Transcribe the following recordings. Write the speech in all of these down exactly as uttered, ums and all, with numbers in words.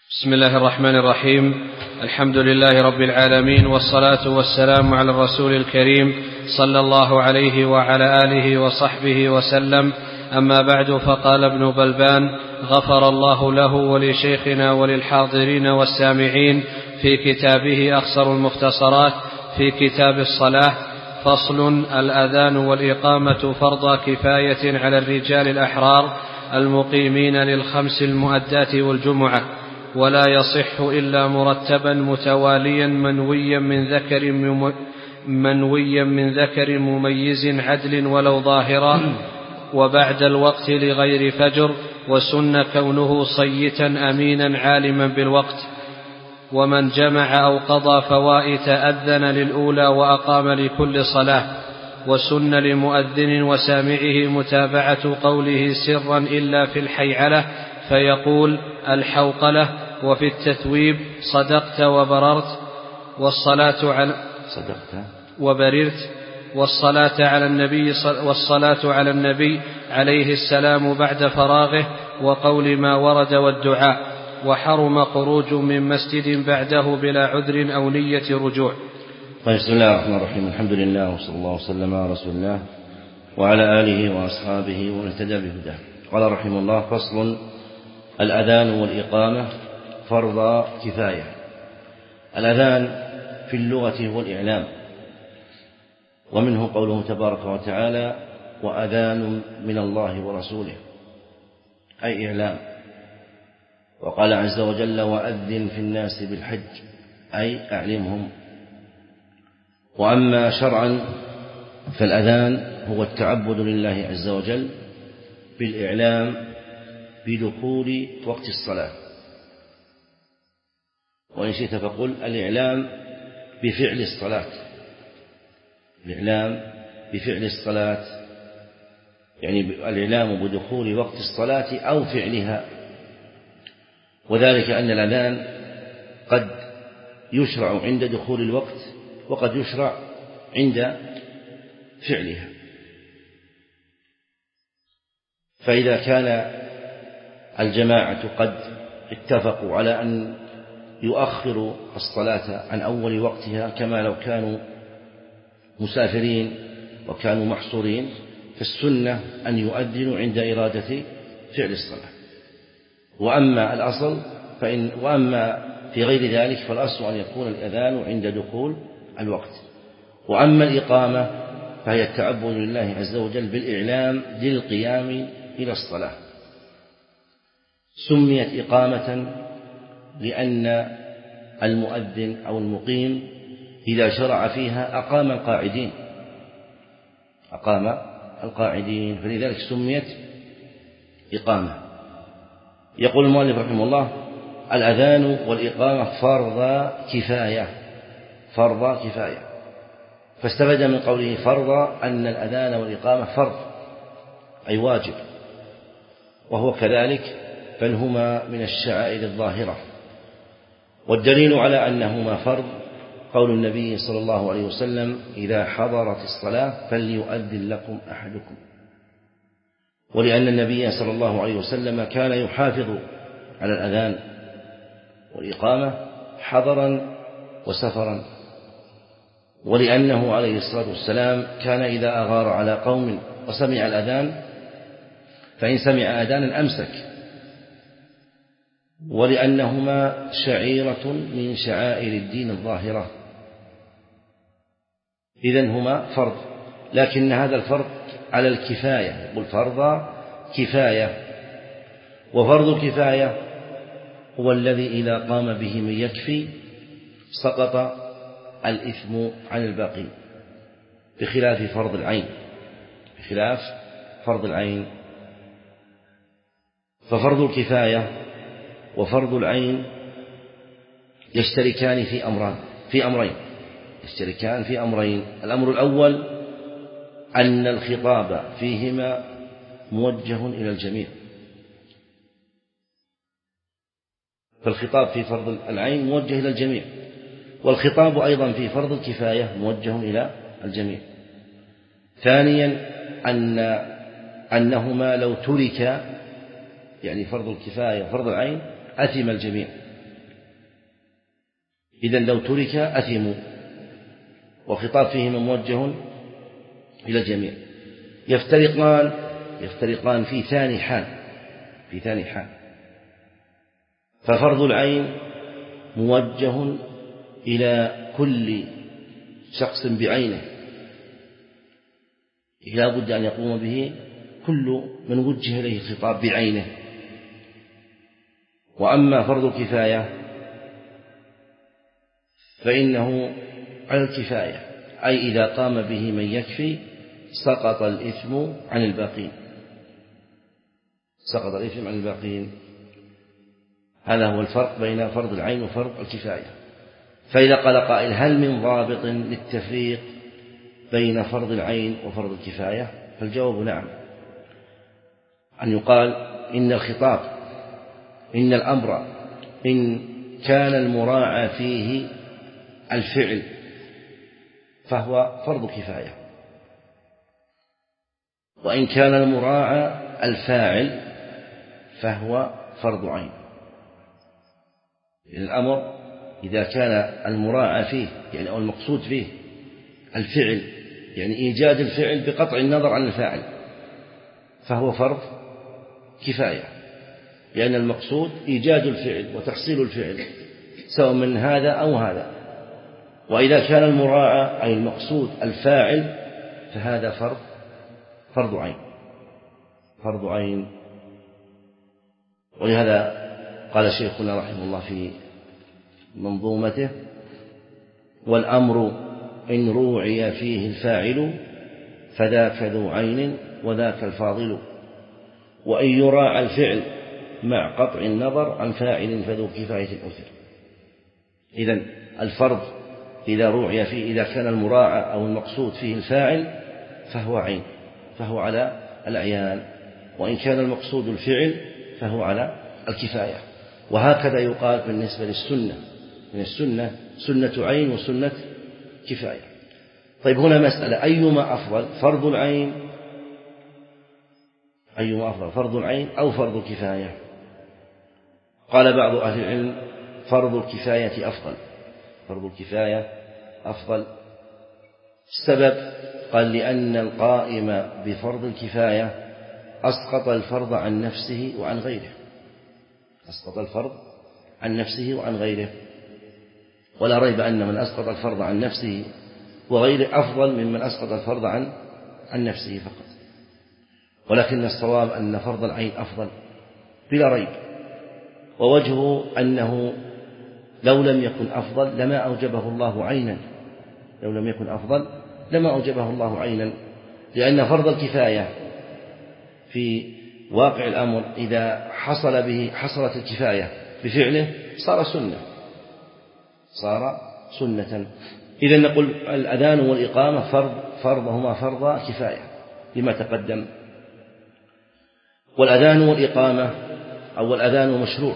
بسم الله الرحمن الرحيم. الحمد لله رب العالمين، والصلاة والسلام على الرسول الكريم صلى الله عليه وعلى آله وصحبه وسلم. أما بعد، فقال ابن بلبان غفر الله له ولشيخنا وللحاضرين والسامعين في كتابه أخصر المختصرات في كتاب الصلاة: فصل: الأذان والإقامة فرض كفاية على الرجال الأحرار المقيمين للخمس المؤدات والجمعة، ولا يصح إلا مرتبا متواليا منويا من ذكر منويا من ذكر مميز عدل ولو ظاهرا، وبعد الوقت لغير فجر، وسن كونه صيتا أمينا عالما بالوقت. ومن جمع أو قضى فوائت أذن للأولى وأقام لكل صلاة. وسن لمؤذن وسامعه متابعة قوله سرا إلا في الحيعلة فيقول الحوقلة، وفي التثويب صدقت وبررت، والصلاة على صدقت وبررت والصلاة على النبي والصلاة على النبي عليه السلام بعد فراغه، وقول ما ورد والدعاء. وحرم خروج من مسجد بعده بلا عذر أو نية رجوع. بسم الله الرحمن الرحيم. الحمد لله وصلى الله وسلم على رسول الله وعلى آله وأصحابه ومن اهتدى بهداه. قال رحمه الله: فصل: الأذان والإقامة فرض كفاية. الأذان في اللغة هو الإعلام، ومنه قوله تبارك وتعالى: وأذان من الله ورسوله، أي إعلام. وقال عز وجل: وأذن في الناس بالحج، أي أعلمهم. وأما شرعا فالأذان هو التعبد لله عز وجل بالإعلام بدخول وقت الصلاة. وإن شئت فقل الإعلام بفعل الصلاة، الإعلام بفعل الصلاة، يعني الإعلام بدخول وقت الصلاة أو فعلها. وذلك أن الأذان قد يشرع عند دخول الوقت، وقد يشرع عند فعلها. فإذا كان الجماعة قد اتفقوا على أن يؤخروا الصلاة عن أول وقتها، كما لو كانوا مسافرين وكانوا محصورين، فالسنة أن يؤذنوا عند إرادة فعل الصلاة. وأما الأصل فإن وأما في غير ذلك فالأصل أن يكون الأذان عند دخول الوقت. وأما الإقامة فهي التعبد لله عز وجل بالإعلام للقيام إلى الصلاة. سميت إقامة لأن المؤذن أو المقيم إذا شرع فيها أقام القاعدين أقام القاعدين فلذلك سميت إقامة. يقول المؤلف رحمه الله: الأذان والإقامة فرض كفاية، فرض كفاية. فاستفاد من قوله فرض أن الأذان والإقامة فرض، أي واجب، وهو كذلك، بل هما من الشعائر الظاهرة. والدليل على أنهما فرض قول النبي صلى الله عليه وسلم: إذا حضرت الصلاة فليؤذن لكم أحدكم. ولأن النبي صلى الله عليه وسلم كان يحافظ على الأذان والإقامة حضرا وسفرا. ولأنه عليه الصلاة والسلام كان إذا أغار على قوم وسمع الأذان فإن سمع أذانا أمسك. ولأنهما شعيرة من شعائر الدين الظاهرة، إذن هما فرض، لكن هذا الفرض على الكفاية، يقول فرض كفاية. وفرض الكفاية هو الذي إذا قام به من يكفي سقط الإثم عن الباقي، بخلاف فرض العين بخلاف فرض العين ففرض الكفاية وفرض العين يشتركان في أمران في أمرين يشتركان في أمرين. الأمر الأول أن الخطاب فيهما موجه إلى الجميع، فالخطاب في فرض العين موجه إلى الجميع، والخطاب أيضا في فرض الكفاية موجه إلى الجميع. ثانيا أن أنهما لو ترك، يعني فرض الكفاية وفرض العين، أثم الجميع إذن لو ترك أثموا، والخطاب فيهما موجه إلى الجميع. يفترقان يفترقان في ثاني حال في ثاني حال ففرض العين موجه إلى كل شخص بعينه، لا بد أن يقوم به كل من وجه إليه الخطاب بعينه. وأما فرض الكفاية فإنه على الكفاية، أي إذا قام به من يكفي سقط الإثم عن الباقين سقط الإثم عن الباقين. هذا هو الفرق بين فرض العين وفرض الكفاية. فإذا قال قائل: هل من ضابط للتفريق بين فرض العين وفرض الكفاية؟ فالجواب نعم، أن يقال إن الخطاب إن الأمر إن كان المراعى فيه الفعل فهو فرض كفاية، وإن كان المراعى الفاعل فهو فرض عين. الأمر إذا كان المراعى فيه يعني أو المقصود فيه الفعل، يعني إيجاد الفعل بقطع النظر عن الفاعل، فهو فرض كفاية، لأن المقصود إيجاد الفعل وتحصيل الفعل سواء من هذا أو هذا. وإذا كان المراعى أي المقصود الفاعل فهذا فرض فرض عين فرض عين ولهذا قال شيخنا رحمه الله في منظومته: والأمر إن روعي فيه الفاعل فذاك ذو عين وذاك الفاضل، وإن يراعى الفعل مع قطع النظر عن فاعل فذو كفاية أثر. إذن الفرض إذا روعي فيه إذا كان المراعى أو المقصود فيه الفاعل فهو عين، فهو على الأعيان، وإن كان المقصود الفعل فهو على الكفاية. وهكذا يقال بالنسبة للسنة، من السنة سنة عين وسنة كفاية. طيب هنا مسألة: أيما أفضل، فرض العين أيما أفضل فرض العين أو فرض الكفاية؟ قال بعض أهل العلم: فرض الكفاية أفضل فرض الكفاية أفضل. السبب قال: لأن القائم بفرض الكفاية أسقط الفرض عن نفسه وعن غيره أسقط الفرض عن نفسه وعن غيره ولا ريب أن من أسقط الفرض عن نفسه وغيره أفضل ممن أسقط الفرض عن عن نفسه فقط. ولكن الصواب أن فرض العين أفضل بلا ريب، ووجهه أنه لو لم يكن أفضل لما أوجبه الله عينا لو لم يكن أفضل لما أوجبه الله عينا لأن فرض الكفاية في واقع الأمر إذا حصل به حصلت الكفاية بفعله صار سنة صار سنة. إذا نقول الأذان والإقامة فرض فرضهما فرض كفاية لما تقدم. والأذان والإقامة أو الأذان مشروع،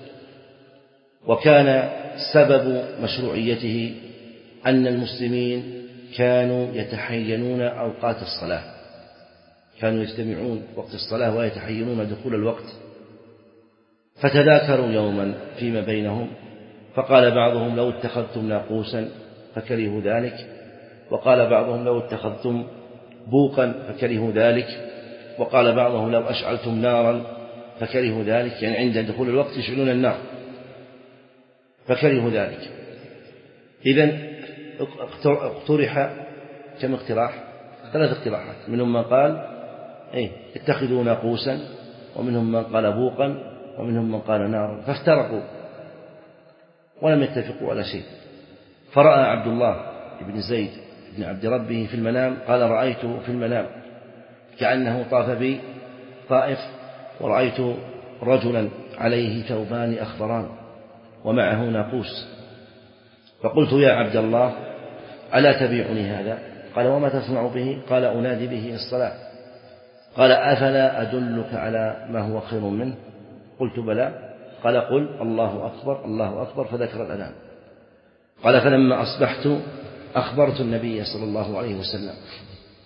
وكان سبب مشروعيته أن المسلمين كانوا يتحينون أوقات الصلاة، كانوا يجتمعون وقت الصلاة ويتحينون دخول الوقت، فتذاكروا يوما فيما بينهم فقال بعضهم: لو اتخذتم ناقوسا فكرهوا ذلك، وقال بعضهم: لو اتخذتم بوقا فكرهوا ذلك، وقال بعضهم: لو أشعلتم نارا فكرهوا ذلك، يعني عند دخول الوقت يشعلون النار فكرهوا ذلك. إذن اقترح كم اقتراح؟ ثلاث اقتراحات، منهم من قال ايه اتخذوا ناقوسا، ومنهم من قال بوقا، ومنهم من قال نارا، فافترقوا ولم يتفقوا على شيء. فرأى عبد الله بن زيد بن عبد ربه في المنام، قال: رأيته في المنام كأنه طاف بي طائف، ورأيت رجلا عليه ثوبان أخضران ومعه ناقوس، فقلت: يا عبد الله ألا تبيعني هذا؟ قال: وما تصنع به؟ قال: أنادي به الصلاة. قال: أفلا أدلك على ما هو خير منه؟ قلت: بلى. قال: قل الله أكبر الله أكبر، فذكر الأذان. قال: فلما أصبحت أخبرت النبي صلى الله عليه وسلم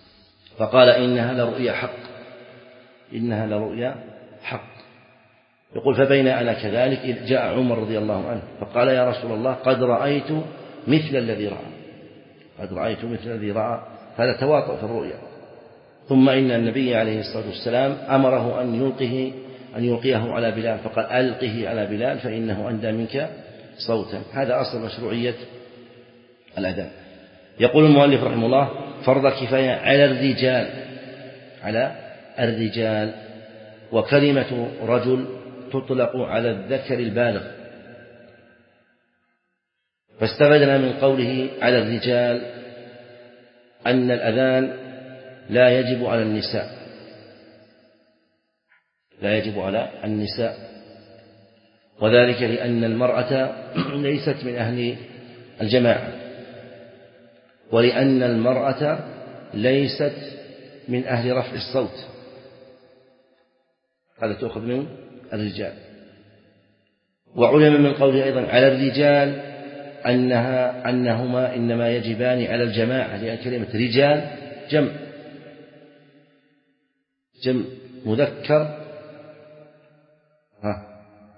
فقال: إنها لرؤيا حق إنها لرؤيا حق يقول فبين أنا كذلك إذ جاء عمر رضي الله عنه فقال يا رسول الله قد رأيت مثل الذي رأى قد رأيت مثل الذي رأى. هذا تواطؤ في الرؤيا. ثم إن النبي عليه الصلاة والسلام أمره أن يلقيه أن يلقيه على بلال فقال ألقه على بلال فإنه أندى منك صوتا. هذا أصل مشروعية الأذان. يقول المؤلف رحمه الله فرض كفاية على الرجال على الرجال وكلمة رجل تطلق على الذكر البالغ، فاستفدنا من قوله على الرجال أن الأذان لا يجب على النساء لا يجب على النساء وذلك لأن المرأة ليست من أهل الجماعة، ولأن المرأة ليست من أهل رفع الصوت. هذا تأخذ من الرجال. وعلم من قوله أيضا على الرجال أنها أنهما إنما يجبان على الجماعة، لأن كلمة رجال جمع جمع مذكر ها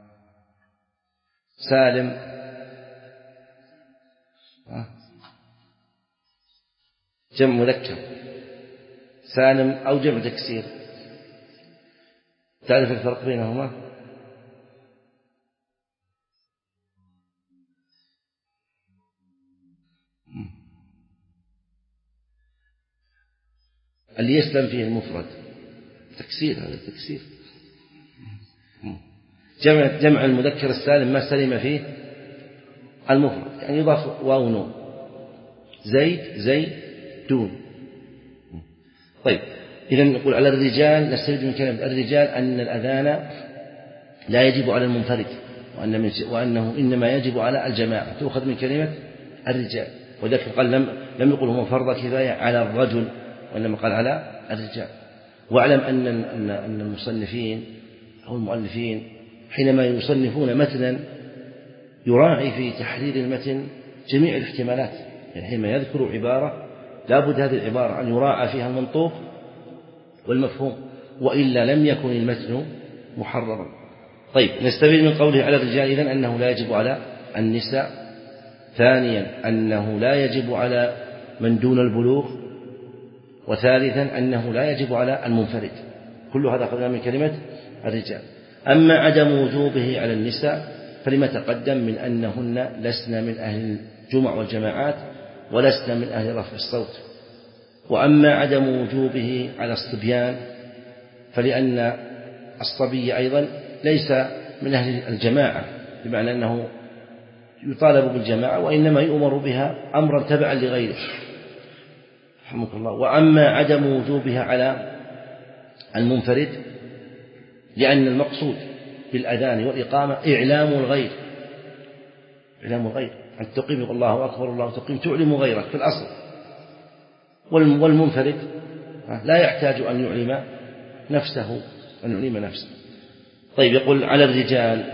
سالم ها جمع مذكر سالم أو جمع تكسير. تعرف الفرق بينهما؟ اللي يسلم فيه المفرد تكسير، هذا التكسير. جمع جمع المذكر السالم ما سلم فيه المفرد، يعني يضاف واو نون زيد زيدون. طيب إذا نقول على الرجال نستفيد من كلمة الرجال أن الأذان لا يجب على المنفرد، وأن وأنه إنما يجب على الجماعة، تؤخذ من كلمة الرجال. وذلك قال لم لم يقل هو فرض كفاية على الرجل، وإنما قال على الرجال. واعلم أن أن أن المصنفين أو المؤلفين حينما يصنفون متنا يراعي في تحرير المتن جميع الاحتمالات، يعني حينما يذكر عبارة لابد هذه العبارة أن يراعى فيها المنطوق والمفهوم، وإلا لم يكن المتن محررا. طيب نستفيد من قوله على الرجال إذن أنه لا يجب على النساء. ثانيا أنه لا يجب على من دون البلوغ. وثالثا أنه لا يجب على المنفرد. كل هذا أخذنا من كلمة الرجال. أما عدم وجوبه على النساء فلما تقدم من أنهن لسن من أهل الجمع والجماعات ولسن من أهل رفع الصوت. وأما عدم وجوبه على الصبيان فلأن الصبي أيضا ليس من أهل الجماعة، بمعنى أنه يطالب بالجماعة وإنما يؤمر بها أمرا تبعا لغيره رحمك الله. وأما عدم وجوبها على المنفرد لأن المقصود بالأذان والإقامة إعلام الغير إعلام الغير أن تقيم الله أكبر الله تقيم تعلم غيرك في الأصل. والمنفرد لا يحتاج أن يعلم نفسه أن يعلم نفسه. طيب يقول على الرجال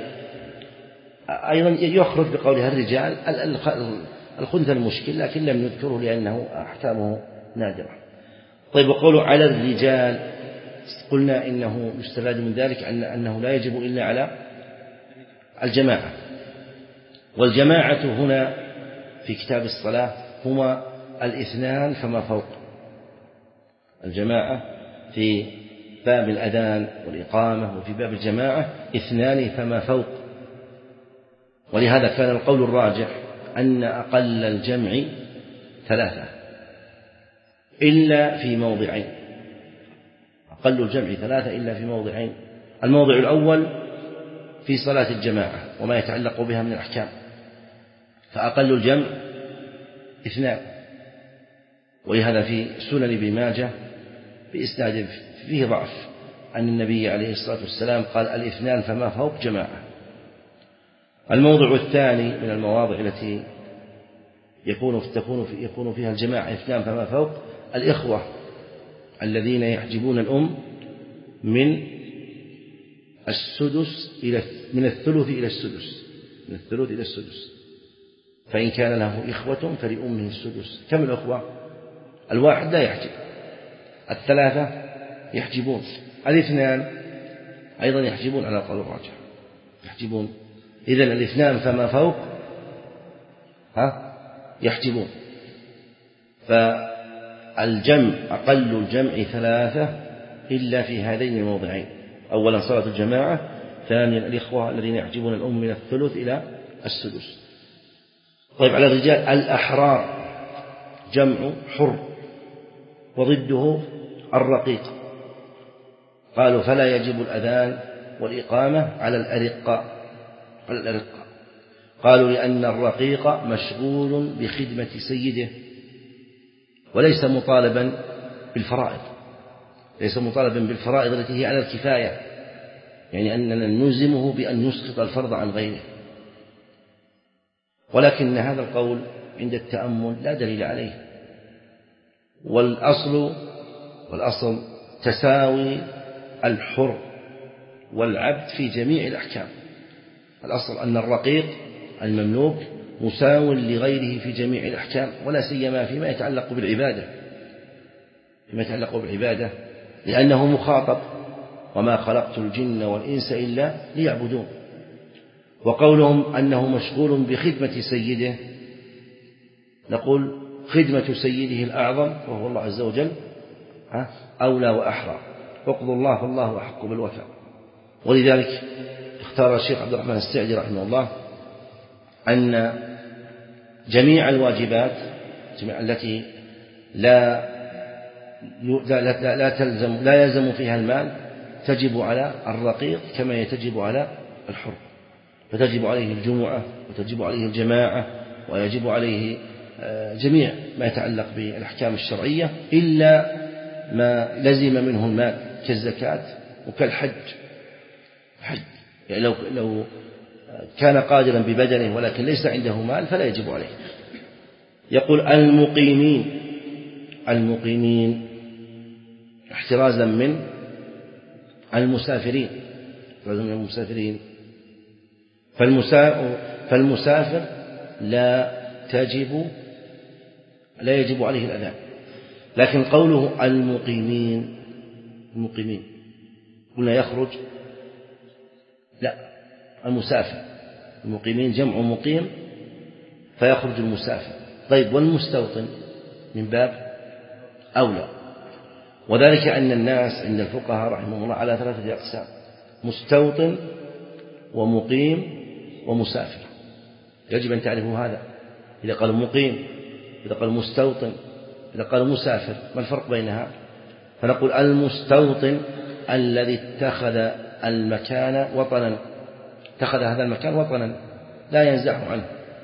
أيضا يخرج بقولها الرجال الخنثى المشكل، لكن لم يذكره لأنه أحكامه نادرة. طيب وقوله على الرجال قلنا إنه يستفاد من ذلك أن أنه لا يجب إلا على الجماعة. والجماعة هنا في كتاب الصلاة هما الاثنان فما فوق. الجماعة في باب الأذان والإقامة وفي باب الجماعة اثنان فما فوق. ولهذا كان القول الراجح أن أقل الجمع ثلاثة إلا في موضعين. أقل الجمع ثلاثة إلا في موضعين. الموضع الأول في صلاة الجماعة وما يتعلق بها من الأحكام، فأقل الجمع اثنان. ولهذا في سنن ابن ماجه بإسناد فيه ضعف أن النبي عليه الصلاة والسلام قال الاثنان فما فوق جماعة. الموضع الثاني من المواضع التي يكون تكون يكون فيها الجماعة اثنان فما فوق الإخوة الذين يحجبون الأم من السدس إلى من الثلث إلى السدس من الثلث إلى السدس. فإن كان له إخوة فلأمه السدس. كم الأخوة؟ الواحد لا يحجب، الثلاثة يحجبون، الاثنان أيضا يحجبون على قول الراجح. يحجبون. إذن الاثنان فما فوق ها يحجبون. فالجمع أقل الجمع ثلاثة إلا في هذين الموضعين: أولا صلاة الجماعة، ثانيا الإخوة الذين يحجبون الأم من الثلث إلى السدس. طيب على الرجال الأحرار جمع حر، وضده الرقيق. قالوا فلا يجب الأذان والإقامة على الأرقاء على الأرقاء قالوا لأن الرقيق مشغول بخدمة سيده وليس مطالبا بالفرائض ليس مطالبا بالفرائض التي هي على الكفاية، يعني أننا نلزمه بأن يسقط الفرض عن غيره. ولكن هذا القول عند التأمل لا دليل عليه، والأصل والأصل تساوي الحر والعبد في جميع الأحكام. الأصل أن الرقيق المملوك مساو لغيره في جميع الأحكام، ولا سيما فيما يتعلق بالعبادة فيما يتعلق بالعبادة لأنه مخاطب: وما خلقت الجن والإنس إلا ليعبدون. وقولهم أنه مشغول بخدمة سيده، نقول خدمة سيده الأعظم وهو الله عز وجل أولى وأحرى، واقضوا الله فالله أحق بالوفاء. ولذلك اختار الشيخ عبد الرحمن السعدي رحمه الله أن جميع الواجبات جميع التي لا لا, لا, لا, تلزم لا يلزم فيها المال تجب على الرقيق كما تجب على الحر، فتجب عليه الجمعة وتجب عليه الجماعة ويجب عليه جميع ما يتعلق بالأحكام الشرعية إلا ما لزم منه المال كالزكاة وكالحج. حج يعني لو لو كان قادرا ببدنه ولكن ليس عنده مال فلا يجب عليه. يقول المقيمين المقيمين احترازا من المسافرين احترازا من المسافرين فالمسافر لا تجب لا يجب عليه الأذان. لكن قوله المقيمين المقيمين قلنا يخرج لا المسافر المقيمين جمع مقيم فيخرج المسافر. طيب والمستوطن من باب أولى، وذلك أن الناس عند الفقهاء رحمهم الله على ثلاثة أقسام: مستوطن ومقيم ومسافر. يجب أن تعرفوا هذا. إذا قال مقيم، إذا قال مستوطن، إذا قال مسافر، ما الفرق بينها؟ فنقول المستوطن الذي اتخذ المكان وطنا اتخذ هذا المكان وطنا لا ينزح عنه.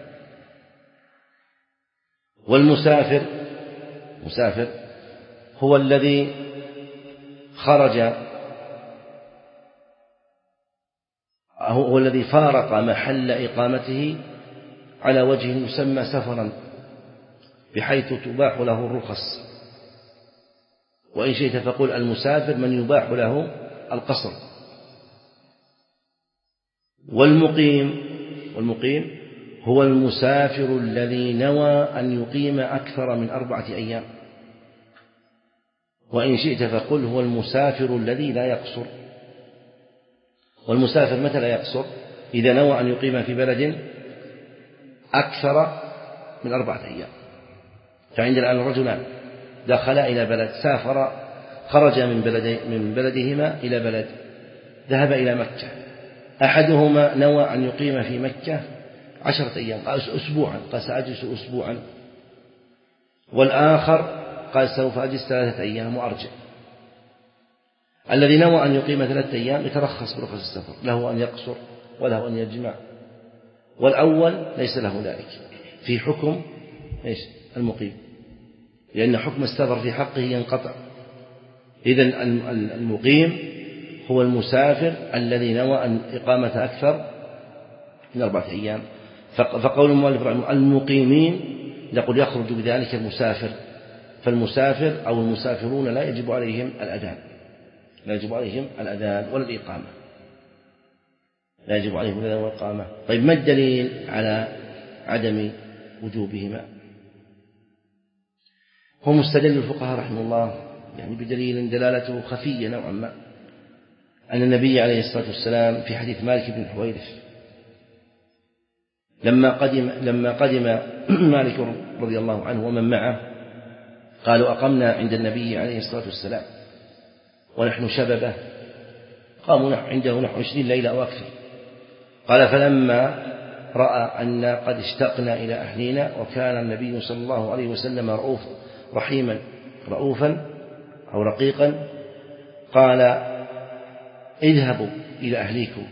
والمسافر مسافر هو الذي خرج هو الذي فارق محل إقامته على وجه يسمى سفرا بحيث تباح له الرخص. وإن شئت فقل المسافر من يباح له القصر. والمقيم والمقيم هو المسافر الذي نوى أن يقيم أكثر من أربعة أيام. وإن شئت فقل هو المسافر الذي لا يقصر. والمسافر متى لا يقصر؟ إذا نوى أن يقيم في بلد أكثر من أربعة أيام. فعندنا الآن رجلان دخلا إلى بلد، سافر خرج من بلد من بلدهما إلى بلد، ذهب إلى مكة. أحدهما نوى أن يقيم في مكة عشرة أيام أسبوعا، قال سأجلس أسبوعا. والآخر قال سوف أجلس ثلاثة أيام وأرجع. الذي نوى أن يقيم ثلاثة أيام يترخص برخص السفر، له أن يقصر وله أن يجمع. والأول ليس له ذلك في حكم إيش المقيم، لأن حكم السفر في حقه ينقطع. إذن المقيم هو المسافر الذي نوى أن إقامة أكثر من أربعة أيام. فقول المؤلف رحمه المقيمين يقول يخرج بذلك المسافر. فالمسافر أو المسافرون لا يجب عليهم الأذان لا يجب عليهم الأذان ولا الإقامة لا يجب عليهم الأذان ولا الإقامة. طيب ما الدليل على عدم وجوبهما؟ هم مستدل الفقهاء رحمه الله يعني بدليل دلالته خفية نوعا ما. أن النبي عليه الصلاة والسلام في حديث مالك بن الحويرث لما قدم لما قدم مالك رضي الله عنه ومن معه قالوا أقمنا عند النبي عليه الصلاة والسلام ونحن شببه، قاموا عنده نحو عشرين ليلة أو أكثر. قال فلما رأى أن قد اشتقنا إلى أهلنا وكان النبي صلى الله عليه وسلم رؤوف رحيما رؤوفا أو رقيقا قال اذهبوا إلى أهليكم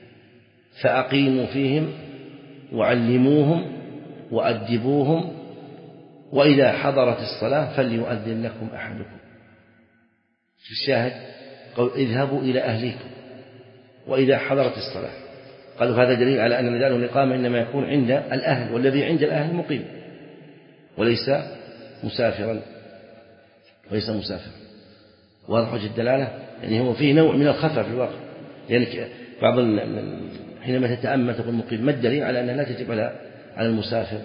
فأقيموا فيهم وعلموهم وأدبوهم وإذا حضرت الصلاة فليؤذن لكم أحدكم. الشاهد قال اذهبوا إلى أهليكم وإذا حضرت الصلاة. قالوا هذا دليل على أن نداء الإقامة إنما يكون عند الأهل، والذي عند الأهل مقيم وليس مسافرا وليس مسافرا. واضح وجه الدلالة؟ يعني هو فيه نوع من الخفة في الواقع، يعني بعض حينما تتأمل تقول مقيم، ما الدليل على أنها لا تجب على على المسافر؟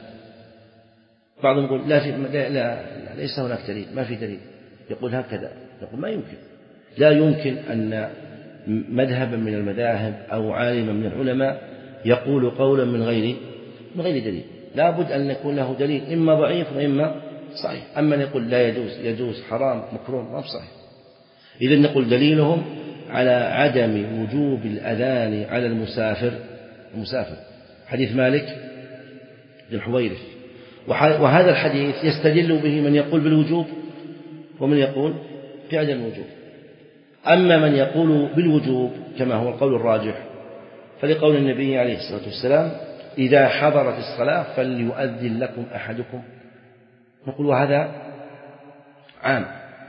بعضهم يقول لا, في لا, لا ليس هناك دليل، ما في دليل، يقول هكذا، يقول ما يمكن، لا يمكن أن مذهبا من المذاهب أو عالما من العلماء يقول قولا من غير من غير دليل، لا بد أن يكون له دليل إما ضعيف وإما صحيح. أما يقول لا يجوز يجوز حرام مكروه ما صحيح. إذا نقول دليلهم على عدم وجوب الأذان على المسافر المسافر حديث مالك بن الحويرث، وهذا الحديث يستدل به من يقول بالوجوب ومن يقول بعدم الوجوب. أما من يقول بالوجوب كما هو القول الراجح فلقول النبي عليه الصلاة والسلام إذا حضرت الصلاة فليؤذن لكم أحدكم، نقول وهذا عام.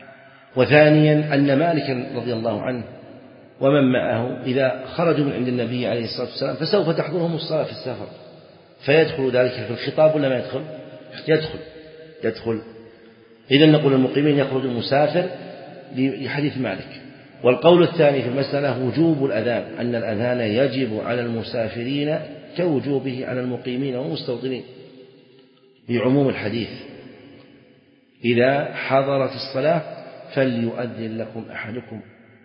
وثانيا أن مالك رضي الله عنه ومن معه إذا خرجوا من عند النبي عليه الصلاة والسلام فسوف تحضرهم الصلاة في السفر، فيدخل ذلك في الخطاب ولا ما يدخل؟ يدخل يدخل إذا نقول المقيمين يخرج المسافر لحديث مالك. والقول الثاني في المسألة وجوب الأذان، أن الأذان يجب على المسافرين كوجوبه على المقيمين والمستوطنين بعموم الحديث إذا حضرت الصلاة فليؤذن لكم أحدكم.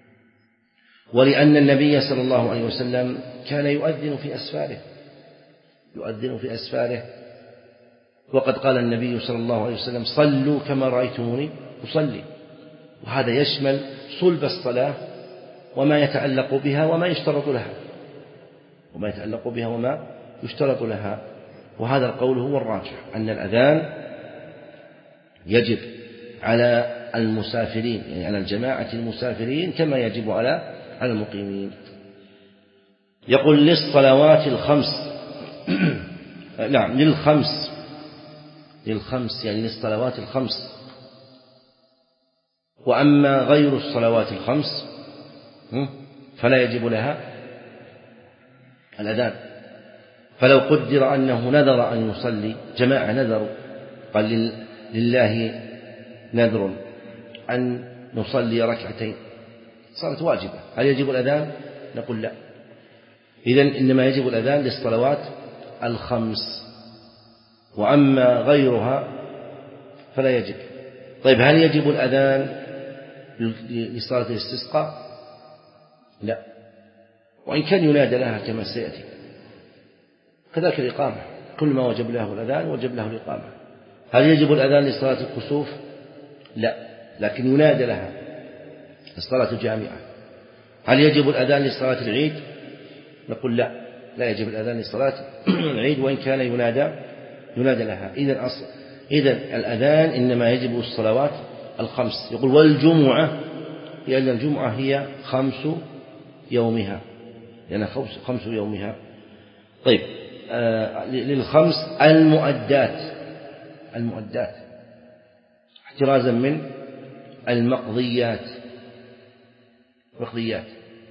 ولأن النبي صلى الله عليه وسلم كان يؤذن في أسفاره يؤذن في أسفاره وقد قال النبي صلى الله عليه وسلم صلوا كما رأيتموني أصلي، وهذا يشمل صلب الصلاة وما يتعلق بها وما يشترط لها وما يتعلق بها وما يشترط لها. وهذا القول هو الراجح، أن الأذان يجب على المسافرين يعني على الجماعة المسافرين كما يجب على على المقيمين. يقول للصلوات الخمس نعم للخمس للخمس يعني للصلوات الخمس. وأما غير الصلوات الخمس فلا يجب لها الأذان. فلو قدر أنه نذر أن يصلي، جماعة نذروا، قال لله نذر أن نصلي ركعتين صارت واجبة، هل يجب الأذان؟ نقول لا. إذن إنما يجب الأذان للصلوات الخمس، وأما غيرها فلا يجب. طيب هل يجب الأذان لصلاة الاستسقاء؟ لا، وإن كان ينادى لها كما سيأتي. كذلك الإقامة، كل ما وجب له الأذان وجب له الإقامة. هل يجب الأذان لصلاة الكسوف؟ لا، لكن ينادى لها الصلاة جامعة. هل يجب الأذان لصلاة العيد؟ نقول لا، لا يجب الأذان لصلاة العيد وإن كان ينادى ينادى لها. إذن أصل إذن الأذان إنما يجب الصلوات الخمس. يقول والجمعة، لأن الجمعة هي خمس يومها لأن يعني خمس يومها. طيب آه للخمس المؤدات المؤدات احترازا من المقضيات مقضيات.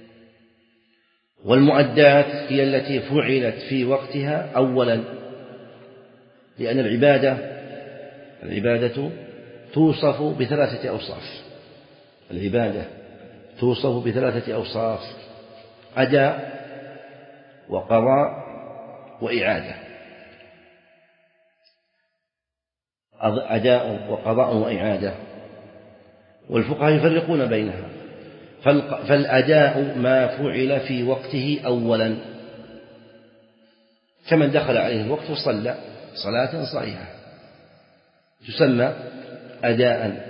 والمؤدات هي التي فعلت في وقتها أولا، لأن العبادة العبادة توصف بثلاثة أوصاف. العبادة توصف بثلاثة أوصاف: أداء وقضاء وإعادة. أداء وقضاء وإعادة، والفقهاء يفرقون بينها فالأداء ما فعل في وقته أولا، كمن دخل عليه الوقت وصلى صلاة صحيحة تسمى أداء.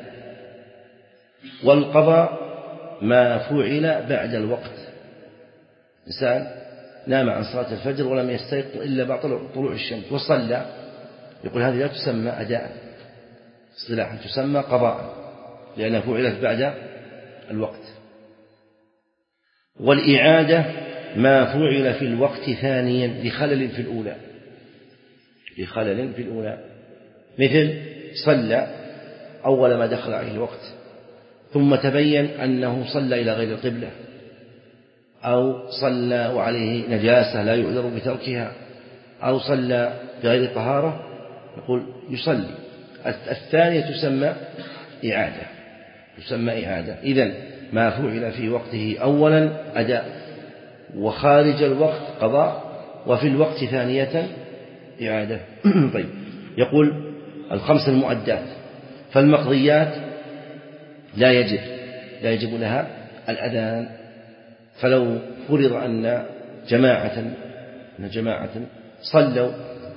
والقضاء ما فعل بعد الوقت، إنسان نام عن صلاة الفجر ولم يستيقظ إلا بعد طلوع الشمس وصلى، يقول هذه لا تسمى أداء اصطلاحا، تسمى قضاء لأنها فعلت بعد الوقت. والإعادة ما فعل في الوقت ثانيا لخلل في الأولى، لخلل في الأولى، مثل صلى أول ما دخل عليه الوقت ثم تبين أنه صلى إلى غير القبلة، أو صلى وعليه نجاسة لا يعذر بتركها، أو صلى بغير طهارة، نقول يصلي. الثانية تسمى إعادة، تسمى إعادة. إذن ما فعل في وقته أولا أداء، وخارج الوقت قضاء، وفي الوقت ثانية إعادة. طيب، يقول الخمس المؤدات. فالمقضيات لا يجب لا يجب لها الأذان، فلو فرض أن جماعة أن جماعة صلوا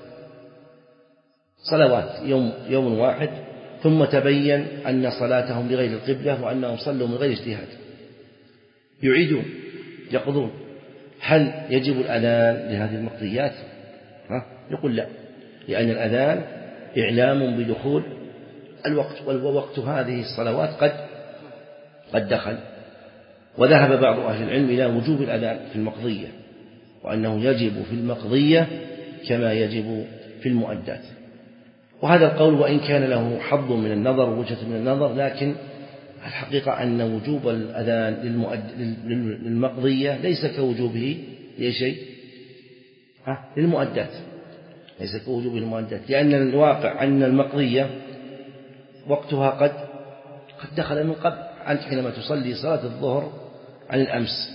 صلوات يوم يوم واحد ثم تبين أن صلاتهم لغير القبلة وأنهم صلوا من غير اجتهاد، يعيدون يقضون، هل يجب الأذان لهذه المقضيات؟ ها؟ يقول لا، لأن الأذان إعلام بدخول الوقت، ووقت هذه الصلوات قد قد دخل. وذهب بعض أهل العلم إلى وجوب الأذان في المقضية، وأنه يجب في المقضية كما يجب في المؤدات. وهذا القول وإن كان له حظ من النظر ووجهة من النظر، لكن الحقيقة أن وجوب الأذان للمقضية ليس كوجوبه لشيء للمؤدات، ليس كوجوبه للمؤدات، لأن الواقع أن المقضية وقتها قد قد دخل من قبل، أنت حينما تصلي صلاة الظهر عن الأمس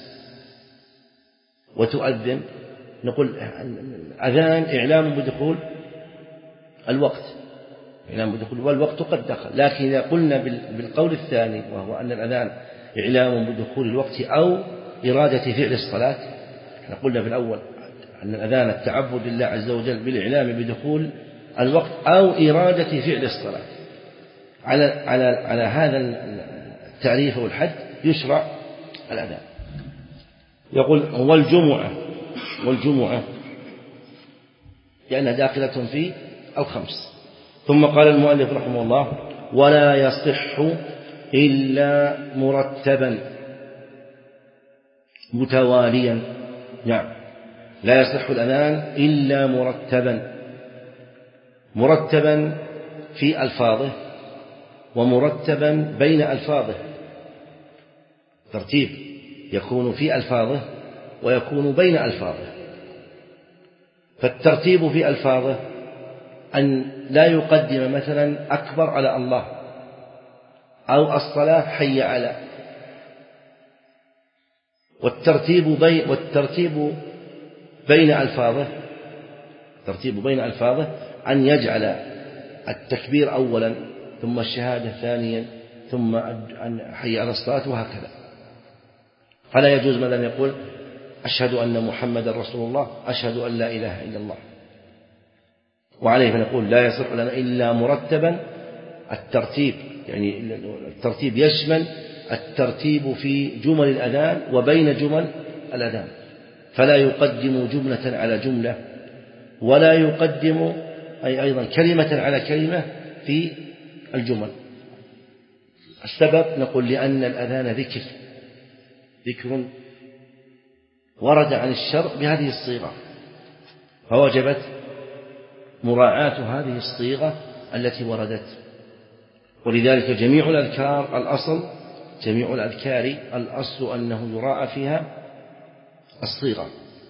وتؤذن، نقول أذان إعلام بدخول الوقت، إعلام بدخول والوقت قد دخل. لكن إذا قلنا بالقول الثاني وهو أن الأذان إعلام بدخول الوقت أو إرادة فعل الصلاة، احنا قلنا في الأول أن الأذان التعبد لله عز وجل بالإعلام بدخول الوقت أو إرادة فعل الصلاة، على على على هذا التعريف والحد يشرع الأذان. يقول والجمعة والجمعة لأنها داخلة في الخمس. ثم قال المؤلف رحمه الله ولا يصح إلا مرتبا متواليا. نعم، لا يصح الأذان إلا مرتبا، مرتبا في ألفاظه ومرتبا بين ألفاظه، ترتيب يكون في ألفاظه ويكون بين ألفاظه. فالترتيب في ألفاظه أن لا يقدم مثلا أكبر على الله، أو الصلاة حي على. والترتيب بين والترتيب بين ألفاظه الترتيب بين ألفاظه أن يجعل التكبير أولا ثم الشهادة ثانيا ثم أن حي على الصلاة وهكذا. فلا يجوز مثلا يقول أشهد أن محمد رسول الله، أشهد أن لا إله إلا الله. وعليه فنقول لا يصح لنا إلا مرتبا. الترتيب يعني الترتيب يشمل الترتيب في جمل الأذان وبين جمل الأذان، فلا يقدم جملة على جملة، ولا يقدم أي أيضا كلمة على كلمة في الجمل. السبب نقول لأن الأذان ذكر ذكر ورد عن الشرع بهذه الصيغة، فوجبت مراعاة هذه الصيغة التي وردت. ولذلك جميع الأذكار الأصل جميع الأذكار الأصل أنه يراعى فيها الصيغة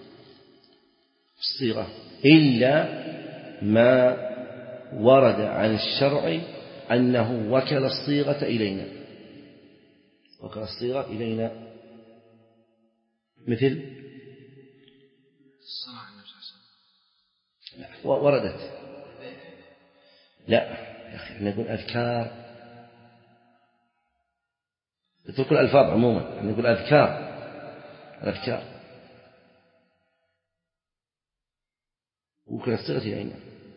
الصيغة إلا ما ورد عن الشرع أنه وكل الصيغة إلينا وكل الصيغة إلينا مثل لا وردت لا يا أخي نقول أذكار اترك الألفاظ عموما، يعني نقول أذكار، الأذكار ممكن الصيغة إلينا.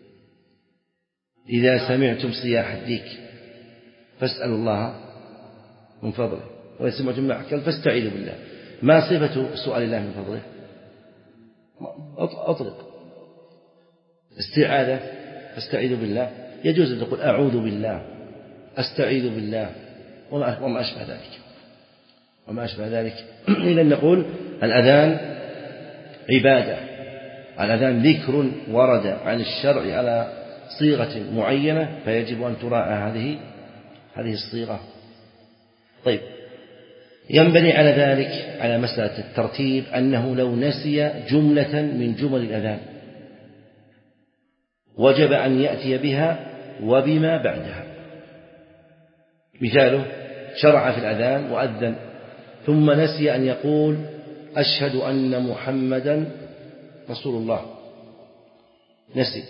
إذا سمعتم صياح الديك فاسألوا الله من فضله، وإذا سمعتم معكل فاستعيذوا بالله. ما صفة سؤال الله من فضله؟ أطلق استعاذة، استعيذ بالله. يجوز أن تقول أعوذ بالله، أستعيذ بالله، وما أشبه ذلك، وما أشبه ذلك. إذا نقول الأذان عبادة، الأذان ذكر ورد عن الشرع على صيغة معينة، فيجب أن تراعى هذه هذه الصيغة. طيب، ينبني على ذلك على مسألة الترتيب أنه لو نسي جملة من جمل الأذان وجب أن يأتي بها وبما بعدها. مثاله: شرع في الأذان وأذن ثم نسي أن يقول أشهد أن محمدا رسول الله، نسي،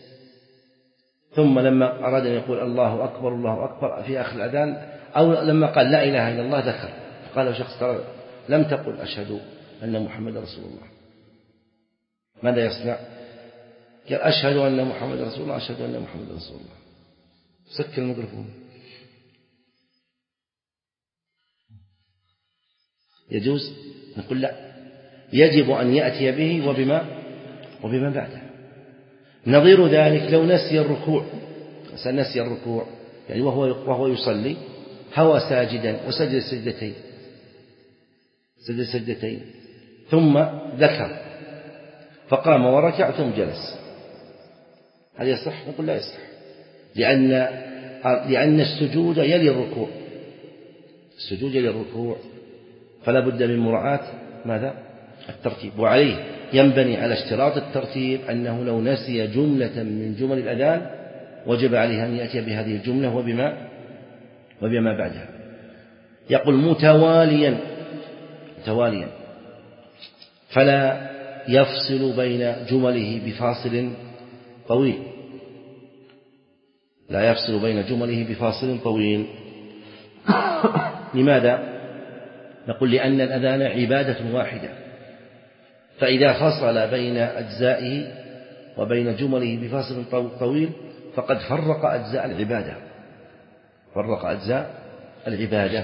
ثم لما أراد أن يقول الله أكبر الله أكبر في آخر الأذان، أو لما قال لا إله إلا الله ذكر، قال له شخص ترى لم تقل أشهد أن محمدا رسول الله، ماذا يصنع؟ قال أشهد أن محمدا رسول الله، أشهد أن محمدا رسول الله. سكر الميكروفون. يجوز؟ نقول لا، يجب أن يأتي به وبما وبما بعده. نظير ذلك لو نسي الركوع، نسي الركوع يعني وهو وهو يصلي هوى ساجدا وسجد سجدتين، سجد سجدتين ثم ذكر فقام وركع ثم جلس، هل يصح؟ نقول لا يصح، لأن لأن السجود يلي الركوع، السجود يلي الركوع، فلا بد من مراعاة ماذا؟ الترتيب. وعليه ينبني على اشتراط الترتيب أنه لو نسي جملة من جمل الأذان وجب عليه أن يأتي بهذه الجملة وبما وبما بعدها. يقول متواليا، متواليا فلا يفصل بين جمله بفاصل طويل، لا يفصل بين جمله بفاصل طويل. لماذا؟ نقول لأن الأذان عبادة واحدة، فإذا فصل بين أجزائه وبين جمله بفاصل طويل فقد فرق أجزاء العبادة، فرق أجزاء العبادة.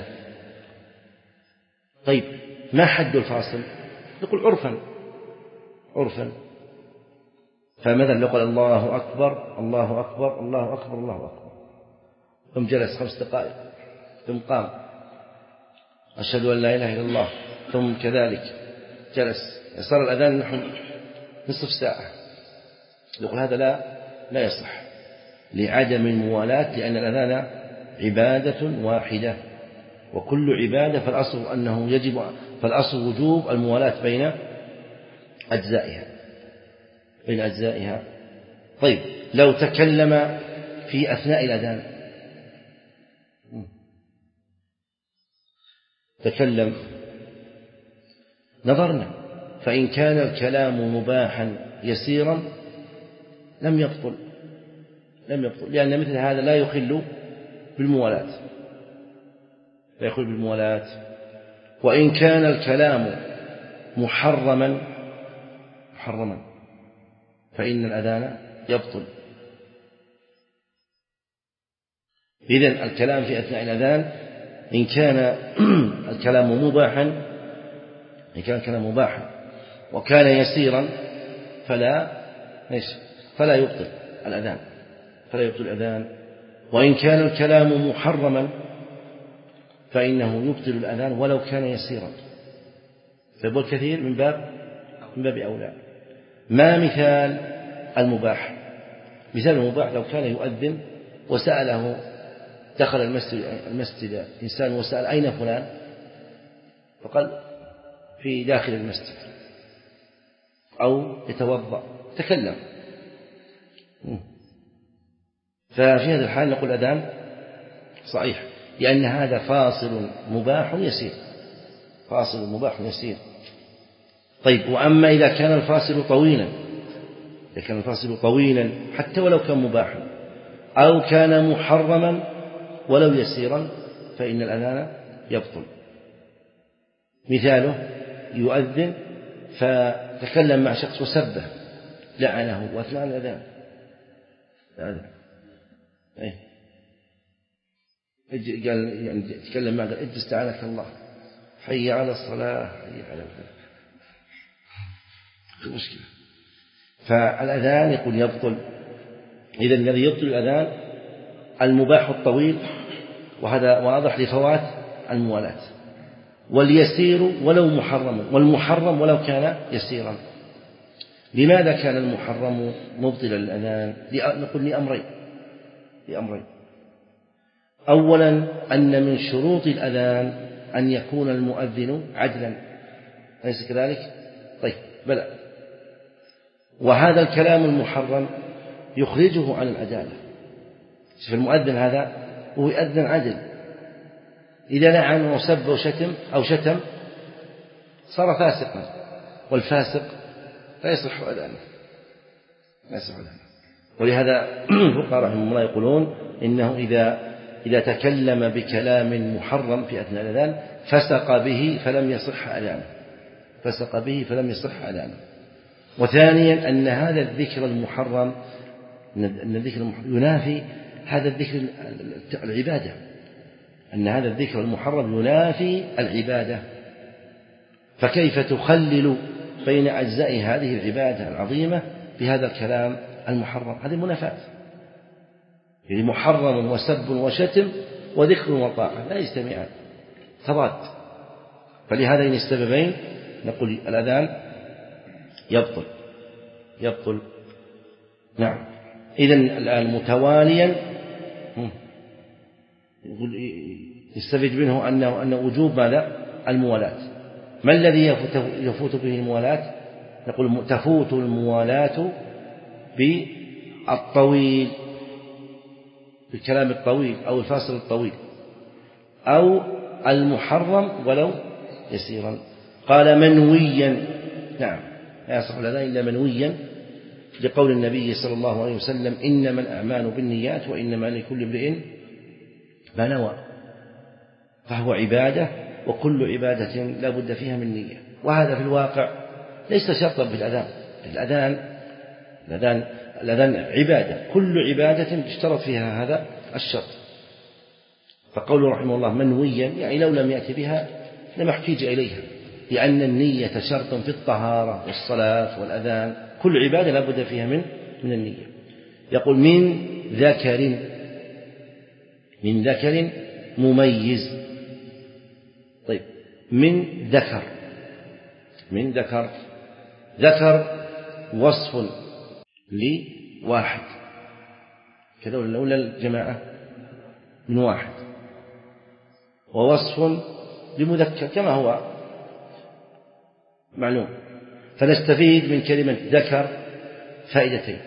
طيب، ما حد الفاصل؟ نقول عرفا، عرفا. فمثلا لو قال الله أكبر الله أكبر الله أكبر الله أكبر ثم جلس خمس دقائق ثم قام أشهد أن لا إله إلا الله ثم كذلك جلس، صار الأذان نحو نصف ساعة، نقول هذا لا لا يصح لعدم الموالاة، لأن الأذان عبادة واحدة، وكل عبادة فالأصل أنه يجب فالأصل وجوب الموالاة بين أجزائها بين أجزائها. طيب، لو تكلم في أثناء الأذان، تكلم، نظرنا، فإن كان الكلام مباحا يسيرا لم يبطل، لم يبطل، لأن مثل هذا لا يخل بالموالاة، لا يخل بالموالاة. وإن كان الكلام محرما محرما فإن الأذان يبطل. إذن الكلام في أثناء الأذان إن كان الكلام مباحا، إن كان الكلام مباحا وكان يسيرا فلا فلا يبطل الأذان، فلا يبطل الأذان. وإن كان الكلام محرما فإنه يبطل الأذان ولو كان يسيرا، فيقول كثير من باب من باب أولى. ما مثال المباح؟ مثال المباح لو كان يؤذن وسأله، دخل المسجد المسجد إنسان وسأل أين فلان؟ فقال في داخل المسجد، أو يتوضأ، تكلم، ففي هذا الحال نقول أذان صحيح، لأن هذا فاصل مباح يسير، فاصل مباح يسير. طيب، وأما إذا كان الفاصل طويلا، إذا كان الفاصل طويلا حتى ولو كان مباحا أو كان محرما ولو يسيرا فإن الأذان يبطل. مثاله يؤذن فتكلم مع شخص وسبه لعنه وأثناء الأذان هذا إيه قال يعني تكلم معه قال اجلس استعانك الله حي على الصلاة حي على الفلاح المشكلة. فالأذان يقول يبطل. إذا الذي يبطل الأذان المباح الطويل وهذا واضح لفوات الموالاة، واليسير ولو محرما، والمحرم ولو كان يسيرا. لماذا كان المحرم مبطلا للأذان؟ نقول لأمرين لأمرين أولا أن من شروط الأذان أن يكون المؤذن عدلا، أليس كذلك؟ طيب بلى. وهذا الكلام المحرم يخرجه عن العدالة. شوف المؤذن هذا هو يؤذن عدل، إذا لعن وسب وشتم أو شتم صار فاسقا، والفاسق لا يصح أذانه لا يصح أذانه. ولهذا الفقهاء رحمهم الله يقولون إنه إذا إذا تكلم بكلام محرم في أثناء الأذان فسق به فلم يصح أذانه فسق به فلم يصح أذانه. وثانيا أن هذا الذكر المحرم أن الذكر المحرم ينافي هذا الذكر العبادة، أن هذا الذكر المحرم ينافي العبادة، فكيف تخلل بين أجزاء هذه العبادة العظيمة بهذا الكلام المحرم؟ هذه منافاة، يعني محرم وسب وشتم وذكر وطاعة لا يجتمعان، تضاد. فلهذين السببين نقول الأذان يبطل يبطل نعم. إذن الآن متواليا يستفيد منه أنه أن وجوب ماذا؟ الموالاة. ما الذي يفوت به الموالاة؟ نقول تفوت الموالاة بالطويل، بالكلام الطويل أو الفاصل الطويل، أو المحرم ولو يسيرا. قال منويا، نعم لا يصح الأذان إلا منويا، لقول النبي صلى الله عليه وسلم إنما الأعمال بالنيات وإنما لكل امرئ ما نوى. فهو عبادة، وكل عبادة لا بد فيها من نية. وهذا في الواقع ليس شرطا في الأذان. الأذان الأذان الأذان عبادة، كل عبادة اشترط فيها هذا الشرط. فقوله رحمه الله منويا يعني لو لم يأتي بها لم احتاج إليها، لأن النية شرط في الطهارة والصلاة والأذان، كل عبادة لا بد فيها من من النية. يقول من ذكر من ذكر مميز. طيب من ذكر من ذكر ذكر وصف لواحد كذا ولا الجماعة من واحد، ووصف لمذكر كما هو معلوم. فنستفيد من كلمة ذكر فائدتين.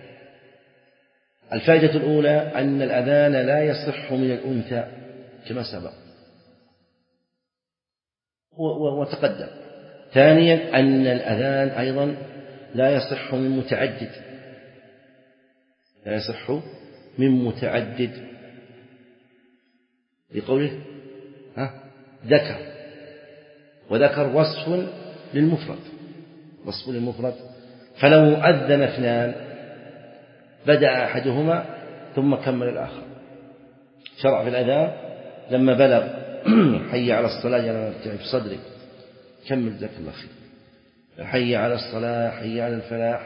الفائدة الأولى أن الأذان لا يصح من الأنثى كما سبق وتقدم. ثانيا أن الأذان أيضا لا يصح من متعدد لا يصح من متعدد لقوله ها ذكر، وذكر وصف للمفرد وصف للمفرد. فلو أذن اثنان بدأ أحدهما ثم كمل الآخر. شرع في الأذان لما بلغ حي على الصلاة يعني في صدري كمل ذاك الله خير، حي على الصلاة حي على الفلاح،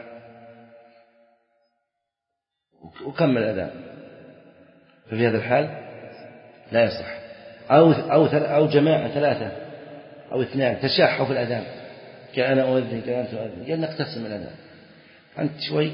وكمل الأذان. ففي هذا الحال لا يصح. أو أو أو جماعة ثلاثة أو اثنان تشاحوا في الأذان، كأنا أؤذن كأنت تؤذن، قال نقتسم الأذان، أنت شوي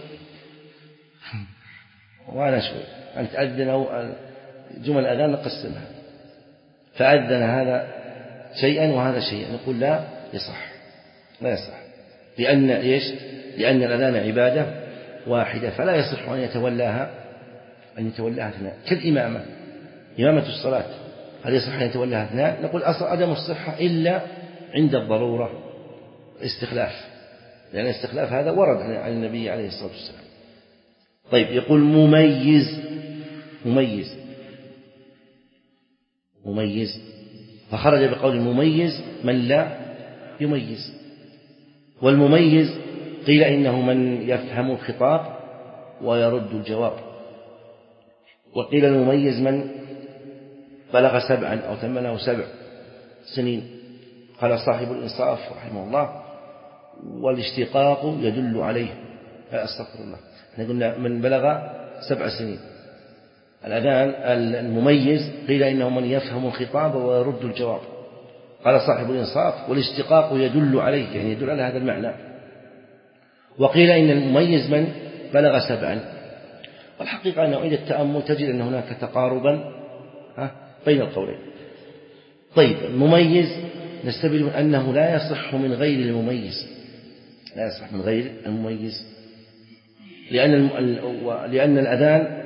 وأنا شوي، أنت أذن أو جمل الأذان نقسمها. فأذن هذا شيئا وهذا شيئا، نقول لا يصح لا يصح لأن إيش؟ لأن الأذان عبادة واحدة، فلا يصح أن يتولاها أن يتولاها اثنان. كالإمامة، إمامة الصلاة هل يصح أن يتولاها اثنان؟ نقول أصل عدم الصحة إلا عند الضرورة استخلاف، لأن الاستخلاف هذا ورد عن النبي عليه الصلاة والسلام. طيب يقول مميز مميز مميز فخرج بقول المميز من لا يميز. والمميز قيل إنه من يفهم الخطاب ويرد الجواب، وقيل المميز من بلغ سبعا أو ثمنه سبع سنين. قال صاحب الإنصاف رحمه الله: والاشتقاق يدل عليه. أستغفر الله، احنا قلنا من بلغ سبع سنين. الأذان المميز قيل إنه من يفهم الخطاب ويرد الجواب. قال صاحب الإنصاف: والاشتقاق يدل عليه، يعني يدل على هذا المعنى. وقيل إن المميز من بلغ سبعا. والحقيقة أنه عند التأمل تجد أن هناك تقاربا بين القولين. طيب، المميز نستبين أنه لا يصح من غير المميز، لا يصح من غير المميز، لأن لأن الأذان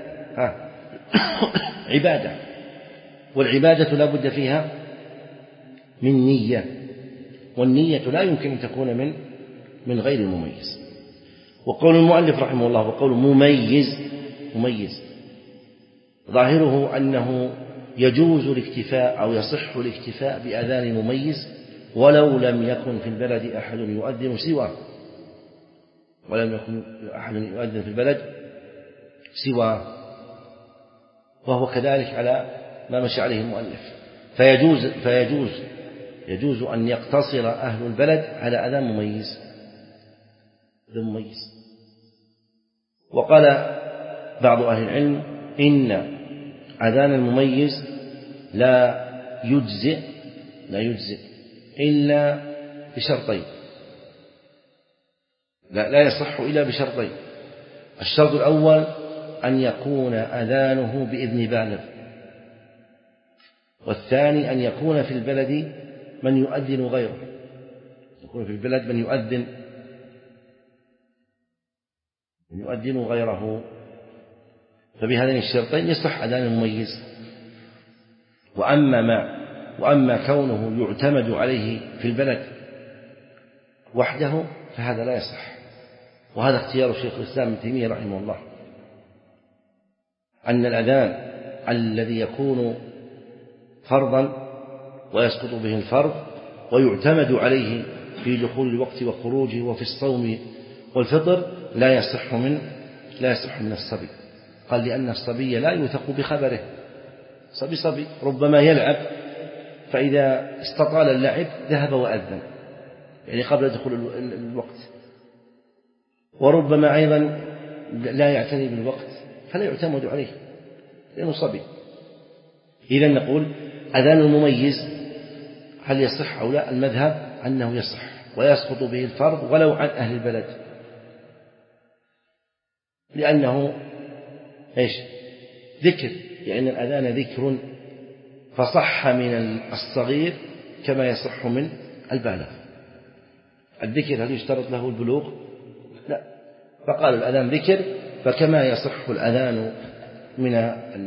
عبادة، والعبادة لا بد فيها من نية، والنية لا يمكن أن تكون من من غير المميز. وقول المؤلف رحمه الله وقول مميز مميز ظاهره أنه يجوز الاكتفاء أو يصح الاكتفاء بأذان مميز ولو لم يكن في البلد أحد يؤذن سواه، ولم يكن أحد يؤذن في البلد سواه، وهو كذلك على ما مشى عليه المؤلف. فيجوز فيجوز يجوز أن يقتصر أهل البلد على أذان مميز مميز. وقال بعض أهل العلم إن أذان المميز لا يجزئ لا يجزئ إلا بشرطين، لا, لا يصح إلا بشرطين. الشرط الأول أن يكون أذانه بإذن بالغ، والثاني أن يكون في البلد من يؤذن غيره، يكون في البلد من يؤذن من يؤذن غيره. فبهذين الشرطين يصح أذان المميز. وأما ما وأما كونه يعتمد عليه في البلد وحده فهذا لا يصح. وهذا اختيار شيخ الإسلام ابن تيمية رحمه الله، أن الأذان الذي يكون فرضا ويسقط به الفرض ويعتمد عليه في دخول الوقت وخروجه وفي الصوم والفطر لا يصح من لا يصح من الصبي. قال لأن الصبي لا يوثق بخبره، صبي صبي ربما يلعب، فإذا استطال اللعب ذهب وأذن، يعني قبل دخول الوقت، وربما أيضا لا يعتني بالوقت فلا يعتمد عليه لأنه صبي. إذا نقول أذان المميز هل يصح أو لا؟ المذهب أنه يصح ويسقط به الفرض ولو عن أهل البلد، لأنه إيش؟ ذكر، يعني الأذان ذكر، فصح من الصغير كما يصح من البالغ. الذكر هل يشترط له البلوغ؟ لا، فقال الأذان ذكر، فكما يصح الأذان من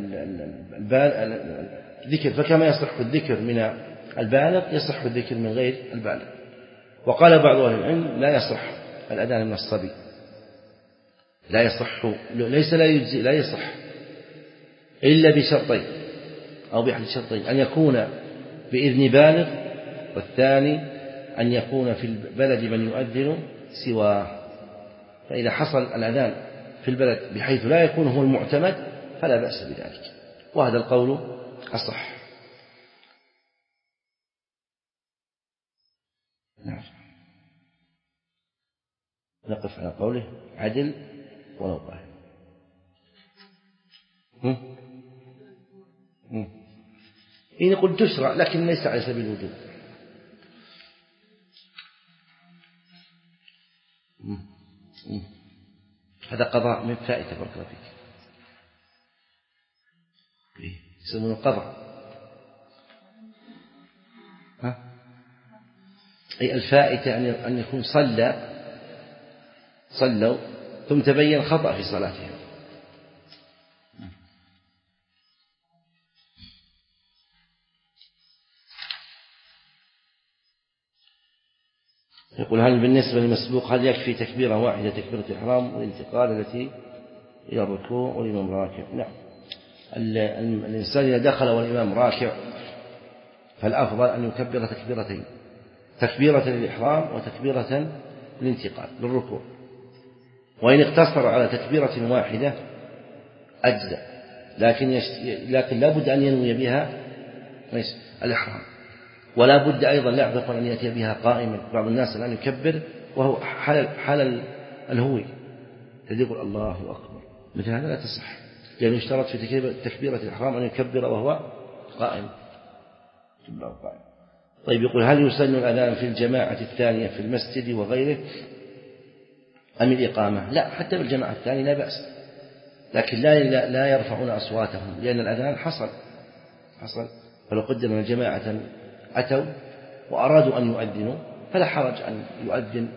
الذكر فكما يصح الذكر من البالغ يصح الذكر من غير البالغ. وقال بعض أهل العلم لا يصح الأذان من الصبي، لا يصح، ليس لا يجزي، لا يصح إلا بشرطين أو بأحد الشرطين: أن يكون بإذن بالغ، والثاني أن يكون في البلد من يؤذن سواه. فإذا حصل الأذان في البلد بحيث لا يكون هو المعتمد فلا بأس بذلك، وهذا القول أصح. نعم. نقف على قوله عدل ولو ظاهر. إن قلت تشرع لكن ليس على سبيل الوجوب. هذا قضاء من فائدة بارك الله فيك، يسمونه قضاء. ها؟ أي الفائدة أن يكون صلى صلوا ثم تبين خطأ في صلاتهم. يقول: هل بالنسبة للمسبوق هل يكفي تكبيرة واحدة تكبيرة الإحرام والانتقال التي إلى الركوع والإمام راكع؟ نعم، الإنسان إذا دخل والإمام راكع فالأفضل أن يكبر تكبيرتين، تكبيرة للإحرام وتكبيرة للانتقال للركوع. وإن اقتصر على تكبيرة واحدة أجزأ، لكن يشت... لكن لا بد أن ينوي بها الإحرام، ولا بد أيضا لا يعرف أن يأتي بها قائما. بعض الناس الآن يكبر وهو حال حال الهوي الذي يقول الله أكبر، مثل هذا لا تصح، لأنه يشترط في تكبيرة الإحرام أن يكبر وهو قائم. طيب، يقول هل يسن الأذان في الجماعة الثانية في المسجد وغيره أم الإقامة؟ لا، حتى بالجماعة الثانية لا بأس، لكن لا لا يرفعون أصواتهم، لأن الأذان حصل حصل فلو قدر من جماعة أتوا وأرادوا أن يؤذنوا فلا حرج أن يؤذن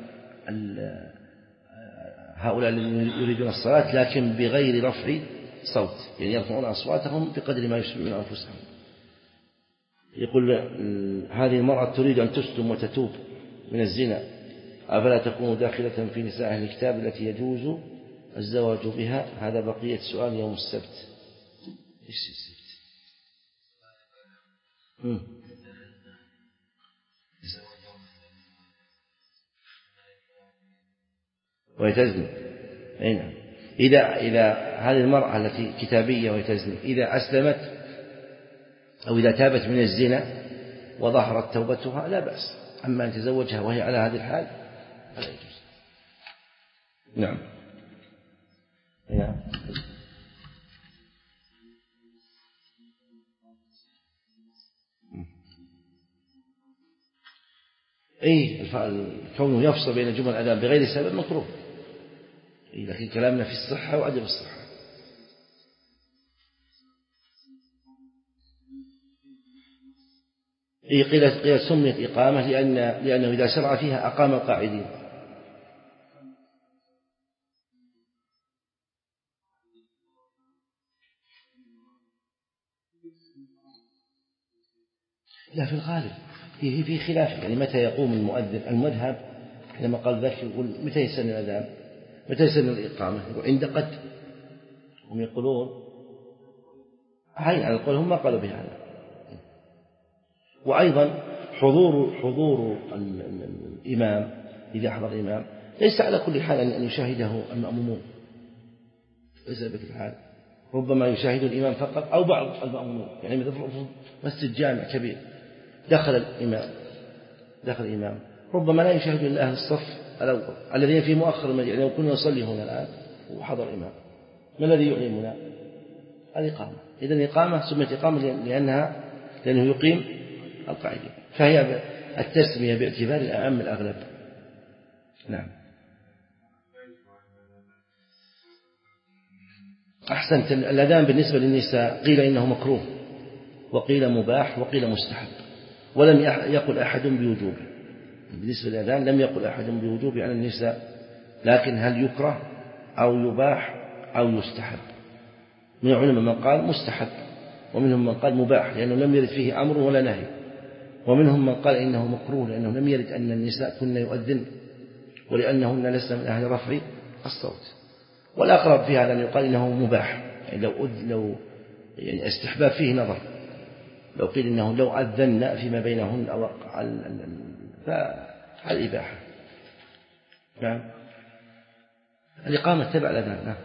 هؤلاء الذين يريدون الصلاة، لكن بغير رفع صوت، يعني يرفعون أصواتهم بقدر ما يسمعون أنفسهم. يقول هذه المرأة تريد أن تسلم وتتوب من الزنا، أفلا تكون داخلة في نساء أهل الكتاب التي يجوز الزواج بها؟ هذا بقية سؤال يوم السبت. إيش السبت؟ مم. ويتزني. أي نعم. إذا إذا هذه المرأة التي كتابية ويتزني إذا أسلمت أو إذا تابت من الزنا وظهرت توبتها لا بأس، أما أن تزوجها وهي على هذه الحال فلا يجوز. نعم. نعم. أي كونه يفصل بين جمل الأذان بغير سبب مكروه، لكن كلامنا في الصحة وعدم الصحة. إيه قيل قيل سميت إقامة لأن لأنه إذا شرع فيها أقام القاعدين. لا، في الغالب هي في خلاف، يعني متى يقوم المؤذن. المذهب لما قال ذاك يقول متى يسن الأذان، متى يسن الإقامة، يقول عند قد. هم يقولون هاي على القول هم ما قالوا بهذا. وأيضا حضور حضور الإمام إذا حضر الإمام ليس على كل حال أن يشاهده المأمومون، ليس بكل حال، ربما يشاهد الإمام فقط أو بعض المأمومون. يعني مثل مسجد جامع كبير دخل الإمام دخل الإمام ربما لا يشاهد إلا أهل الصف الأول الذين في مؤخر المسجد. يعني لو كنا نصلي هنا الآن وحضر الإمام، ما الذي يعلمنا؟ الإقامة. إذن الإقامة سميت إقامة لأنها لأنه يقيم القاعدة، فهي التسمية باعتبار الأعم الأغلب. نعم. أحسنت. الأذان بالنسبة للنساء قيل إنه مكروه وقيل مباح وقيل مستحب، ولم يقل أحد بوجوبه. بالنسبة للأذان لم يقل أحد بوجوبه على النساء، لكن هل يكره أو يباح أو يستحب؟ من العلماء من قال مستحب، ومنهم من قال مباح لأنه لم يرد فيه أمر ولا نهي، ومنهم من قال إنه مكروه لأنه لم يرد أن النساء كن يؤذن ولأنهن لسن من أهل رفع الصوت. والأقرب في هذا أن يقال إنه مباح، يعني لو لو يعني استحباب فيه نظر، لو قيل إنه لو أذن فيما بينهن أو فالإباحة. نعم. الإقامة تبع الأذان. نعم.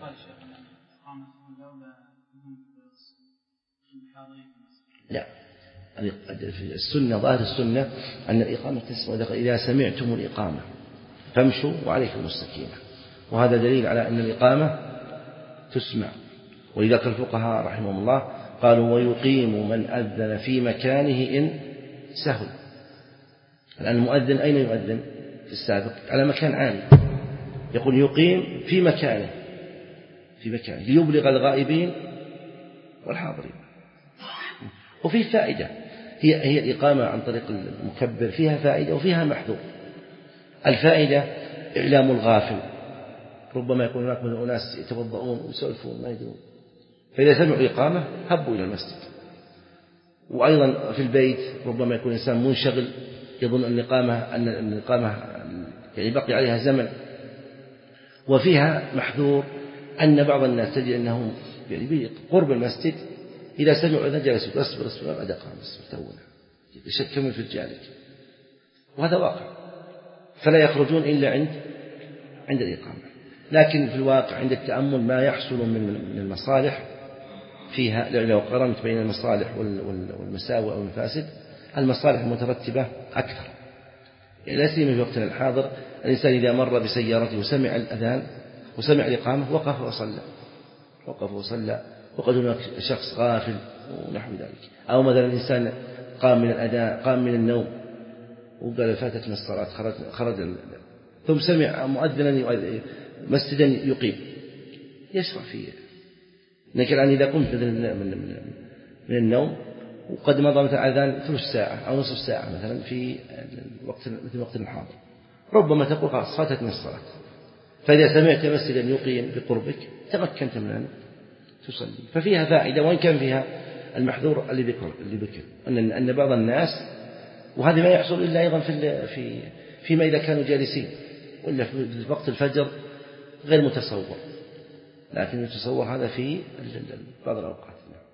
لا، السنة ظاهر السنة أن الإقامة تسمع إذا سمعتم الإقامة فامشوا وعليكم السكينة، وهذا دليل على أن الإقامة تسمع. ولذلك الفقهاء رحمهم الله قالوا ويقيم من أذن في مكانه إن سهل. الآن المؤذن أين يؤذن؟ في السابق على مكان عالي، يقول يقيم في مكانه في مكانه ليبلغ الغائبين والحاضرين. وفي فائدة، هي هي الإقامة عن طريق المكبر فيها فائدة وفيها محذور. الفائدة إعلام الغافل، ربما يكون هناك من أناس يتوضؤون ويسولفون ما يدرون، فإذا سمعوا الإقامة هبوا إلى المسجد. وأيضا في البيت ربما يكون الإنسان منشغل يظن أن الإقامة أن الإقامة يعني بقي عليها زمن. وفيها محذور أن بعض الناس تجد أنهم يعني بقرب المسجد إذا سمعوا إذا جلسوا أصبر أصبر بعد قام أصبر تونا يكمل في رجالك، وهذا واقع. فلا يخرجون إلا عند عند الإقامة. لكن في الواقع عند التأمل ما يحصل من المصالح فيها، لو قارنت بين المصالح والمساوئ أو المفاسد، المصالح المترتبة أكثر. لا سيما في وقتنا الحاضر، الإنسان إذا مر بسيارته وسمع الأذان وسمع الإقامة وقف وصلى وقف وصلى وقد هناك شخص غافل ونحو ذلك. أو مثلا الإنسان قام من الأداء قام من النوم وقال فاتتنا الصلاة، خرج, خرج ثم سمع مؤذنا مسجدا يقيم، يشرع فيه. لكن الآن إذا قمت من النوم وقد مضى مثلا أذان ثلث ساعة أو نصف ساعة مثلا في الوقت مثل وقت الحاضر، ربما تقول خلاص فاتتنا الصلاة. فإذا سمعت مسجدا يقيم بقربك تمكنت من أن تصلي. ففيها فائدة، وإن كان فيها المحذور اللي ذكر اللي ذكر أن أن بعض الناس، وهذا ما يحصل إلا أيضا في في فيما إذا كانوا جالسين، وإلا في وقت الفجر غير متصور، لكن يتصور هذا في بعض الأوقات.